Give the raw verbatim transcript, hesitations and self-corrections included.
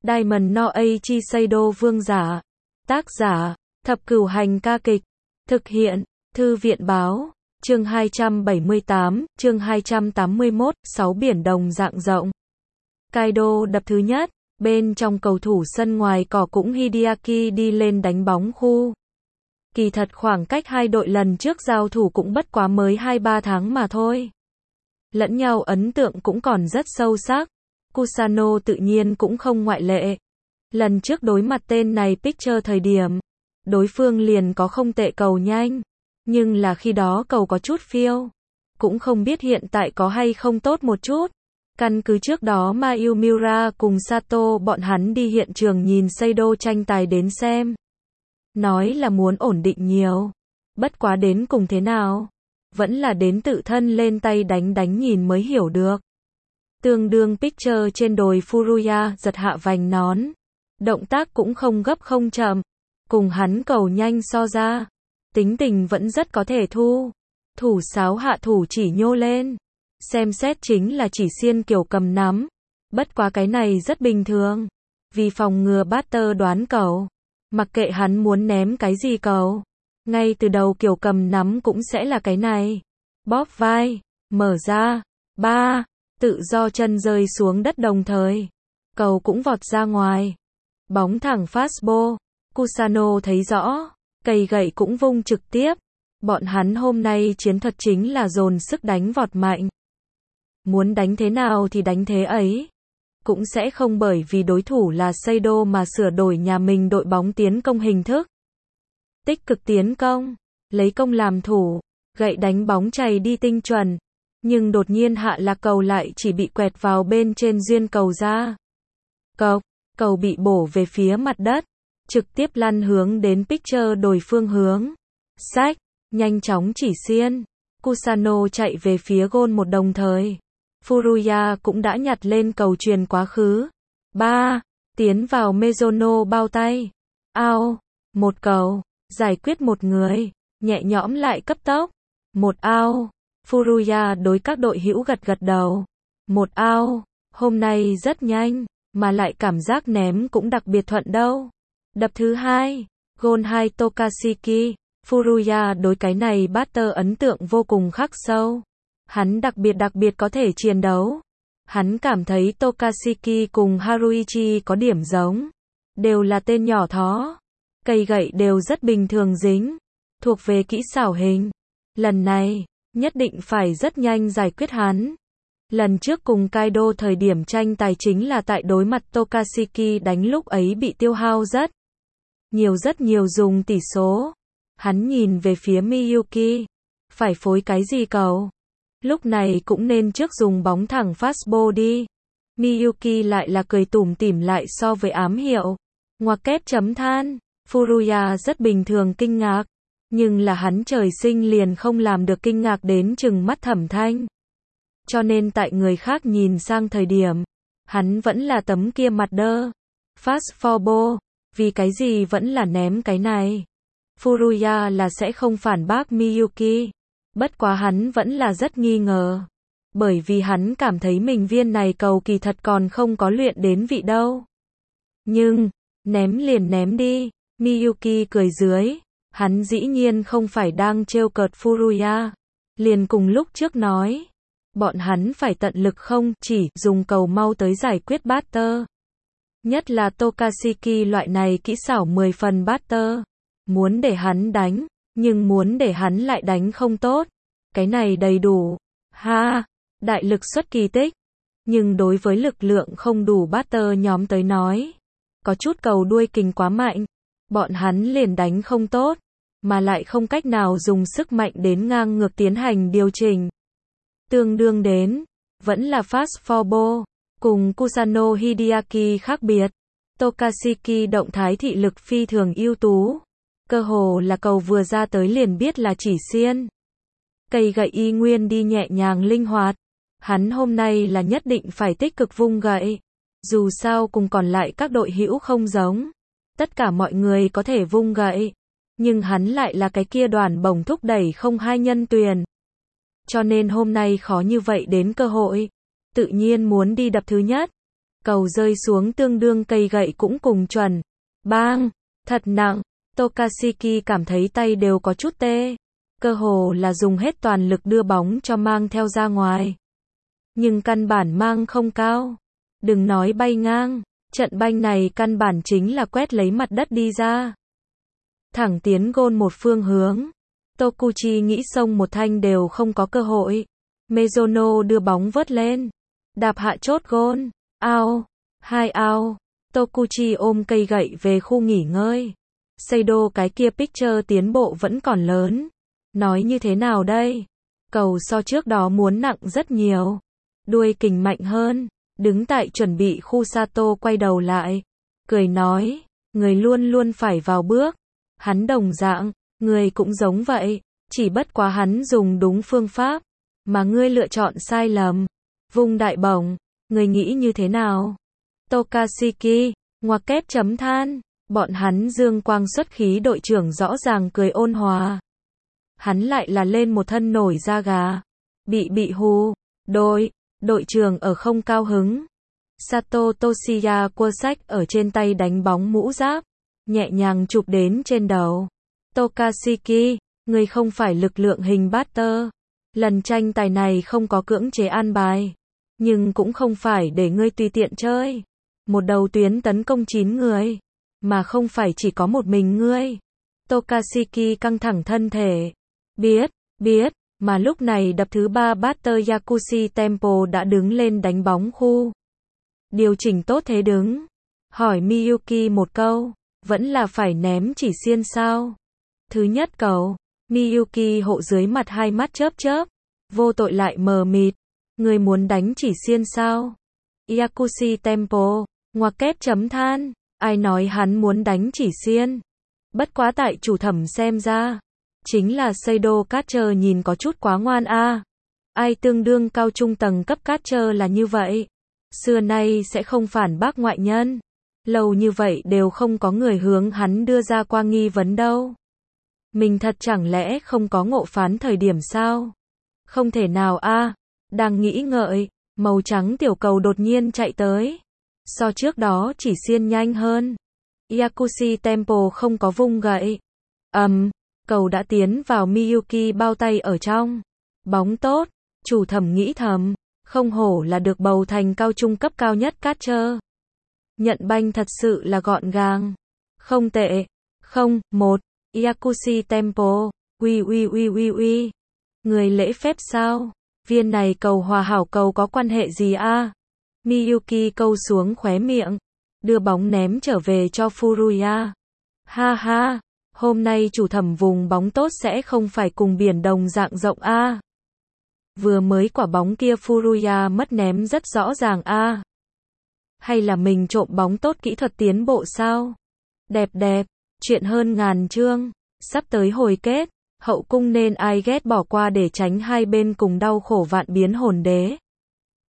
Diamond no Aichi Seido vương giả. Tác giả, Thập Cửu Hành ca kịch. Thực hiện, Thư viện báo. Chương hai trăm bảy mươi tám, chương hai trăm tám mươi mốt, sáu biển đồng dạng rộng. Kaido đập thứ nhất, bên trong cầu thủ sân ngoài cỏ cũng Hideaki đi lên đánh bóng khu. Kỳ thật khoảng cách hai đội lần trước giao thủ cũng bất quá mới hai ba tháng mà thôi. Lẫn nhau ấn tượng cũng còn rất sâu sắc. Kusano tự nhiên cũng không ngoại lệ. Lần trước đối mặt tên này Picture thời điểm, đối phương liền có không tệ cầu nhanh, nhưng là khi đó cầu có chút phiêu. Cũng không biết hiện tại có hay không tốt một chút. Căn cứ trước đó Mayumura cùng Sato bọn hắn đi hiện trường nhìn Seido tranh tài đến xem. Nói là muốn ổn định nhiều. Bất quá đến cùng thế nào? Vẫn là đến tự thân lên tay đánh đánh nhìn mới hiểu được. Tương đương Picture trên đồi Furuya giật hạ vành nón. Động tác cũng không gấp không chậm. Cùng hắn cầu nhanh so ra. Tính tình vẫn rất có thể thu. Thủ sáo hạ thủ chỉ nhô lên. Xem xét chính là chỉ xiên kiểu cầm nắm. Bất quá cái này rất bình thường. Vì phòng ngừa batter đoán cầu. Mặc kệ hắn muốn ném cái gì cầu. Ngay từ đầu kiểu cầm nắm cũng sẽ là cái này. Bóp vai. Mở ra. Ba. Tự do chân rơi xuống đất đồng thời. Cầu cũng vọt ra ngoài. Bóng thẳng fastball. Kusano thấy rõ. Cây gậy cũng vung trực tiếp. Bọn hắn hôm nay chiến thuật chính là dồn sức đánh vọt mạnh. Muốn đánh thế nào thì đánh thế ấy. Cũng sẽ không bởi vì đối thủ là Seido mà sửa đổi nhà mình đội bóng tiến công hình thức. Tích cực tiến công, lấy công làm thủ, gậy đánh bóng chày đi tinh chuẩn. Nhưng đột nhiên hạ lạc cầu lại chỉ bị quẹt vào bên trên duyên cầu ra. Cộc, cầu bị bổ về phía mặt đất, trực tiếp lăn hướng đến Picture đổi phương hướng. Sách, nhanh chóng chỉ xiên. Kusano chạy về phía gôn một đồng thời. Furuya cũng đã nhặt lên cầu truyền quá khứ. Ba. Tiến vào Mizuno bao tay. Ao. Một cầu. Giải quyết một người. Nhẹ nhõm lại cấp tốc. Một ao. Furuya đối các đội hữu gật gật đầu. Một ao. Hôm nay rất nhanh. Mà lại cảm giác ném cũng đặc biệt thuận đâu. Đập thứ hai. Gôn hai Tokashiki. Furuya đối cái này batter ấn tượng vô cùng khắc sâu. Hắn đặc biệt đặc biệt có thể chiến đấu. Hắn cảm thấy Tokashiki cùng Haruichi có điểm giống. Đều là tên nhỏ thó. Cây gậy đều rất bình thường dính. Thuộc về kỹ xảo hình. Lần này, nhất định phải rất nhanh giải quyết hắn. Lần trước cùng Kaido thời điểm tranh tài chính là tại đối mặt Tokashiki đánh lúc ấy bị tiêu hao rất nhiều rất nhiều dùng tỷ số. Hắn nhìn về phía Miyuki. Phải phối cái gì cầu? Lúc này cũng nên trước dùng bóng thẳng fastball đi. Miyuki lại là cười tủm tỉm lại so với ám hiệu. Ngoặc kép chấm than. Furuya rất bình thường kinh ngạc. Nhưng là hắn trời sinh liền không làm được kinh ngạc đến chừng mắt Thẩm Thanh. Cho nên tại người khác nhìn sang thời điểm, hắn vẫn là tấm kia mặt đơ. Fast forward. Vì cái gì vẫn là ném cái này? Furuya là sẽ không phản bác Miyuki. Bất quá hắn vẫn là rất nghi ngờ. Bởi vì hắn cảm thấy mình viên này cầu kỳ thật còn không có luyện đến vị đâu. Nhưng, ném liền ném đi. Miyuki cười dưới. Hắn dĩ nhiên không phải đang trêu cợt Furuya. Liền cùng lúc trước nói. Bọn hắn phải tận lực không chỉ dùng cầu mau tới giải quyết batter. Nhất là Tokashiki loại này kỹ xảo mười phần batter. Muốn để hắn đánh. Nhưng muốn để hắn lại đánh không tốt. Cái này đầy đủ. Ha, đại lực xuất kỳ tích. Nhưng đối với lực lượng không đủ batter nhóm tới nói. Có chút cầu đuôi kình quá mạnh. Bọn hắn liền đánh không tốt. Mà lại không cách nào dùng sức mạnh đến ngang ngược tiến hành điều chỉnh. Tương đương đến. Vẫn là fast forward. Cùng Kusano Hideaki khác biệt. Tokashiki động thái thị lực phi thường ưu tú. Cơ hồ là cầu vừa ra tới liền biết là chỉ xiên. Cây gậy y nguyên đi nhẹ nhàng linh hoạt. Hắn hôm nay là nhất định phải tích cực vung gậy. Dù sao cùng còn lại các đội hữu không giống. Tất cả mọi người có thể vung gậy. Nhưng hắn lại là cái kia đoàn bổng thúc đẩy không hai nhân tuyển. Cho nên hôm nay khó như vậy đến cơ hội. Tự nhiên muốn đi đập thứ nhất. Cầu rơi xuống tương đương cây gậy cũng cùng chuẩn. Bang! Thật nặng. Tokashiki cảm thấy tay đều có chút tê. Cơ hồ là dùng hết toàn lực đưa bóng cho mang theo ra ngoài. Nhưng căn bản mang không cao. Đừng nói bay ngang. Trận banh này căn bản chính là quét lấy mặt đất đi ra. Thẳng tiến gôn một phương hướng. Tokuchi nghĩ xông một thanh đều không có cơ hội. Mizuno đưa bóng vớt lên. Đạp hạ chốt gôn. Ao. Hai ao. Tokuchi ôm cây gậy về khu nghỉ ngơi. Seido cái kia picture tiến bộ vẫn còn lớn. Nói như thế nào đây? Cầu so trước đó muốn nặng rất nhiều. Đuôi kình mạnh hơn. Đứng tại chuẩn bị khu Sato quay đầu lại. Cười nói. Người luôn luôn phải vào bước. Hắn đồng dạng. Người cũng giống vậy. Chỉ bất quá hắn dùng đúng phương pháp. Mà ngươi lựa chọn sai lầm. Vung đại bổng. Người nghĩ như thế nào? Tokashiki. Ngoặc kép chấm than. Bọn hắn dương quang xuất khí đội trưởng rõ ràng cười ôn hòa. Hắn lại là lên một thân nổi da gà. Bị bị hù. Đội. Đội trưởng ở không cao hứng. Sato Toshiya cua sách ở trên tay đánh bóng mũ giáp. Nhẹ nhàng chụp đến trên đầu. Tokashiki. Ngươi không phải lực lượng hình batter. Lần tranh tài này không có cưỡng chế an bài. Nhưng cũng không phải để ngươi tùy tiện chơi. Một đầu tuyến tấn công chín người. Mà không phải chỉ có một mình ngươi. Tokashiki căng thẳng thân thể. Biết, biết. Mà lúc này đập thứ ba batter Yakushi Tempo đã đứng lên đánh bóng khu. Điều chỉnh tốt thế đứng. Hỏi Miyuki một câu. Vẫn là phải ném chỉ xiên sao? Thứ nhất cầu. Miyuki hộ dưới mặt hai mắt chớp chớp. Vô tội lại mờ mịt. Người muốn đánh chỉ xiên sao? Yakushi Tempo. Ngoặc kép chấm than. Ai nói hắn muốn đánh chỉ xiên? Bất quá tại chủ thẩm xem ra. Chính là Seido catcher nhìn có chút quá ngoan a. À. Ai tương đương cao trung tầng cấp catcher là như vậy. Xưa nay sẽ không phản bác ngoại nhân. Lâu như vậy đều không có người hướng hắn đưa ra qua nghi vấn đâu. Mình thật chẳng lẽ không có ngộ phán thời điểm sao? Không thể nào a. À. Đang nghĩ ngợi, màu trắng tiểu cầu đột nhiên chạy tới. So trước đó chỉ xiên nhanh hơn. Yakushi Tempo không có vung gậy. Ầm, um, cầu đã tiến vào Miyuki bao tay ở trong. Bóng tốt, chủ thẩm nghĩ thầm, không hổ là được bầu thành cao trung cấp cao nhất catcher. Nhận banh thật sự là gọn gàng. Không tệ. Không, một. Yakushi Tempo. Uy uy uy uy uy. Người lễ phép sao? Viên này cầu hòa hảo cầu có quan hệ gì a? À? Miyuki câu xuống khóe miệng. Đưa bóng ném trở về cho Furuya. Ha ha. Hôm nay chủ thẩm vùng bóng tốt sẽ không phải cùng biển đồng dạng rộng a. À? Vừa mới quả bóng kia Furuya mất ném rất rõ ràng a. À? Hay là mình trộm bóng tốt kỹ thuật tiến bộ sao? Đẹp đẹp. Chuyện hơn ngàn chương. Sắp tới hồi kết. Hậu cung nên ai ghét bỏ qua để tránh hai bên cùng đau khổ vạn biến hồn đế.